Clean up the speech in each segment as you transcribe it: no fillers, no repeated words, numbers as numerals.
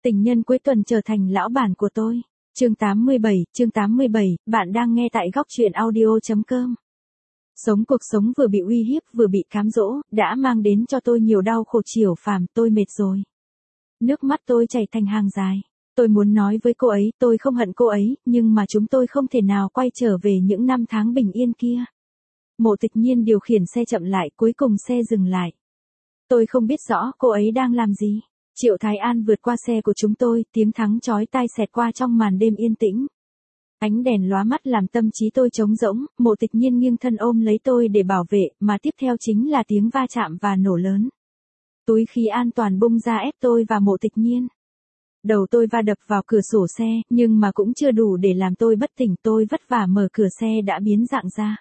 Tình nhân cuối tuần trở thành lão bản của tôi. Chương 87, bạn đang nghe tại góc truyện audio.com. Sống cuộc sống vừa bị uy hiếp vừa bị cám dỗ, đã mang đến cho tôi nhiều đau khổ chiều phàm, tôi mệt rồi. Nước mắt tôi chảy thành hàng dài. Tôi muốn nói với cô ấy, tôi không hận cô ấy, nhưng mà chúng tôi không thể nào quay trở về những năm tháng bình yên kia. Mộ Tịch Nhiên điều khiển xe chậm lại, cuối cùng xe dừng lại. Tôi không biết rõ cô ấy đang làm gì. Triệu Thái An vượt qua xe của chúng tôi, tiếng thắng chói tai xẹt qua trong màn đêm yên tĩnh. Ánh đèn lóa mắt làm tâm trí tôi trống rỗng, Mộ Tịch Nhiên nghiêng thân ôm lấy tôi để bảo vệ, mà tiếp theo chính là tiếng va chạm và nổ lớn. Túi khí an toàn bung ra ép tôi và Mộ Tịch Nhiên. Đầu tôi va đập vào cửa sổ xe, nhưng mà cũng chưa đủ để làm tôi bất tỉnh, tôi vất vả mở cửa xe đã biến dạng ra.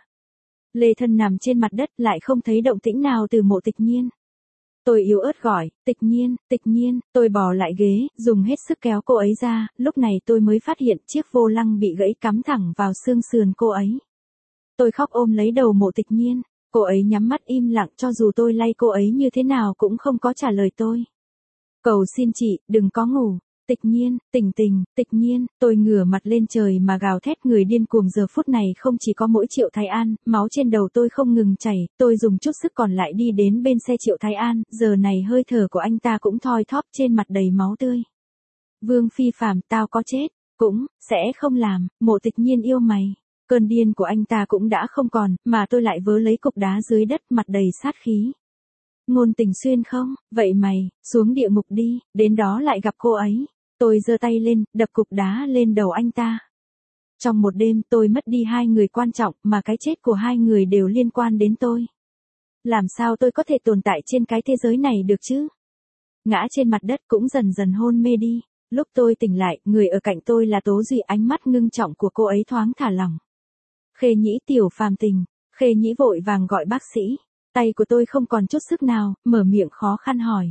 Lê Thân nằm trên mặt đất lại không thấy động tĩnh nào từ Mộ Tịch Nhiên. Tôi yếu ớt gọi, Tịch Nhiên, tôi bò lại ghế, dùng hết sức kéo cô ấy ra, lúc này tôi mới phát hiện chiếc vô lăng bị gãy cắm thẳng vào xương sườn cô ấy. Tôi khóc ôm lấy đầu Mộ Tịch Nhiên, cô ấy nhắm mắt im lặng, cho dù tôi lay cô ấy như thế nào cũng không có trả lời tôi. Cầu xin chị, đừng có ngủ. Tịch Nhiên, Tịch Nhiên, tôi ngửa mặt lên trời mà gào thét, người điên cuồng giờ phút này không chỉ có mỗi Triệu Thái An, máu trên đầu tôi không ngừng chảy, tôi dùng chút sức còn lại đi đến bên xe Triệu Thái An, giờ này hơi thở của anh ta cũng thoi thóp trên mặt đầy máu tươi. Vương Phi Phạm, tao có chết, cũng, sẽ không làm, Mộ Tịch Nhiên yêu mày. Cơn điên của anh ta cũng đã không còn, mà tôi lại vớ lấy cục đá dưới đất, mặt đầy sát khí. Ngôn Tình Xuyên không, vậy mày, xuống địa ngục đi, đến đó lại gặp cô ấy. Tôi giơ tay lên, đập cục đá lên đầu anh ta. Trong một đêm tôi mất đi hai người quan trọng, mà cái chết của hai người đều liên quan đến tôi. Làm sao tôi có thể tồn tại trên cái thế giới này được chứ? Ngã trên mặt đất cũng dần dần hôn mê đi. Lúc tôi tỉnh lại, người ở cạnh tôi là Tố Duy, ánh mắt ngưng trọng của cô ấy thoáng thả lỏng. Khê Nhĩ, Tiểu Phàm Tình. Khê Nhĩ vội vàng gọi bác sĩ. Tay của tôi không còn chút sức nào, mở miệng khó khăn hỏi.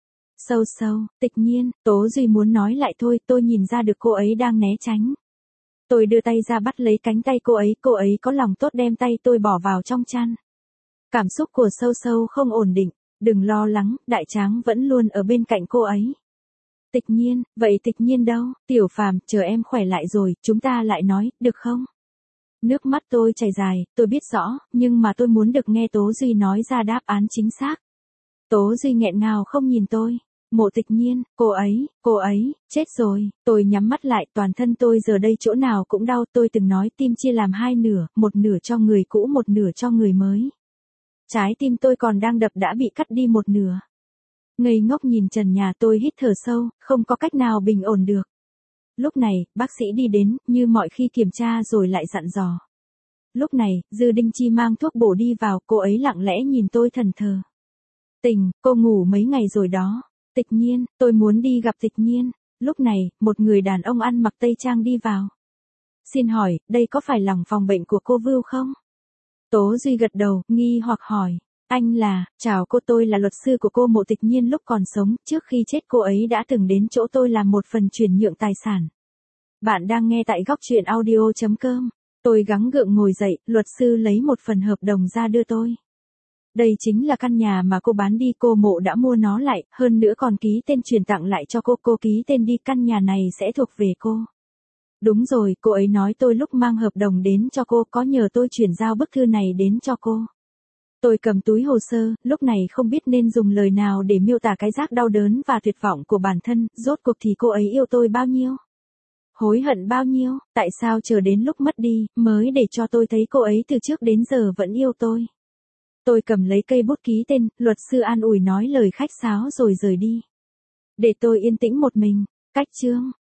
Sâu, Tịch Nhiên, Tố Duy muốn nói lại thôi, tôi nhìn ra được cô ấy đang né tránh. Tôi đưa tay ra bắt lấy cánh tay cô ấy có lòng tốt đem tay tôi bỏ vào trong chăn. Cảm xúc của Sâu không ổn định, đừng lo lắng, Đại Tráng vẫn luôn ở bên cạnh cô ấy. Tịch Nhiên, vậy Tịch Nhiên đâu? Tiểu Phàm, chờ em khỏe lại rồi, chúng ta lại nói, được không? Nước mắt tôi chảy dài, tôi biết rõ, nhưng mà tôi muốn được nghe Tố Duy nói ra đáp án chính xác. Tố Duy nghẹn ngào không nhìn tôi. Mộ Tịch Nhiên, cô ấy, chết rồi. Tôi nhắm mắt lại, toàn thân tôi giờ đây chỗ nào cũng đau. Tôi từng nói tim chia làm hai nửa, một nửa cho người cũ, một nửa cho người mới. Trái tim tôi còn đang đập đã bị cắt đi một nửa. Ngây ngốc nhìn trần nhà, tôi hít thở sâu, không có cách nào bình ổn được. Lúc này, bác sĩ đi đến, như mọi khi kiểm tra rồi lại dặn dò. Lúc này, Dư Đinh Chi mang thuốc bổ đi vào, cô ấy lặng lẽ nhìn tôi thẫn thờ. Tình, cô ngủ mấy ngày rồi đó. Tịch Nhiên, tôi muốn đi gặp Tịch Nhiên. Lúc này, một người đàn ông ăn mặc tây trang đi vào. Xin hỏi, đây có phải lòng phòng bệnh của cô Vưu không? Tố Duy gật đầu, nghi hoặc hỏi. Anh là, chào cô, tôi là luật sư của cô Mộ Tịch Nhiên lúc còn sống, trước khi chết cô ấy đã từng đến chỗ tôi làm một phần chuyển nhượng tài sản. Bạn đang nghe tại góc truyện audio.com. Tôi gắng gượng ngồi dậy, luật sư lấy một phần hợp đồng ra đưa tôi. Đây chính là căn nhà mà cô bán đi, cô Mộ đã mua nó lại, hơn nữa còn ký tên chuyển tặng lại cho cô ký tên đi, căn nhà này sẽ thuộc về cô. Đúng rồi, cô ấy nói tôi lúc mang hợp đồng đến cho cô có nhờ tôi chuyển giao bức thư này đến cho cô. Tôi cầm túi hồ sơ, lúc này không biết nên dùng lời nào để miêu tả cái giác đau đớn và tuyệt vọng của bản thân, rốt cuộc thì cô ấy yêu tôi bao nhiêu? Hối hận bao nhiêu, tại sao chờ đến lúc mất đi, mới để cho tôi thấy cô ấy từ trước đến giờ vẫn yêu tôi. Tôi cầm lấy cây bút ký tên, luật sư an ủi nói lời khách sáo rồi rời đi. Để tôi yên tĩnh một mình. Cách chương.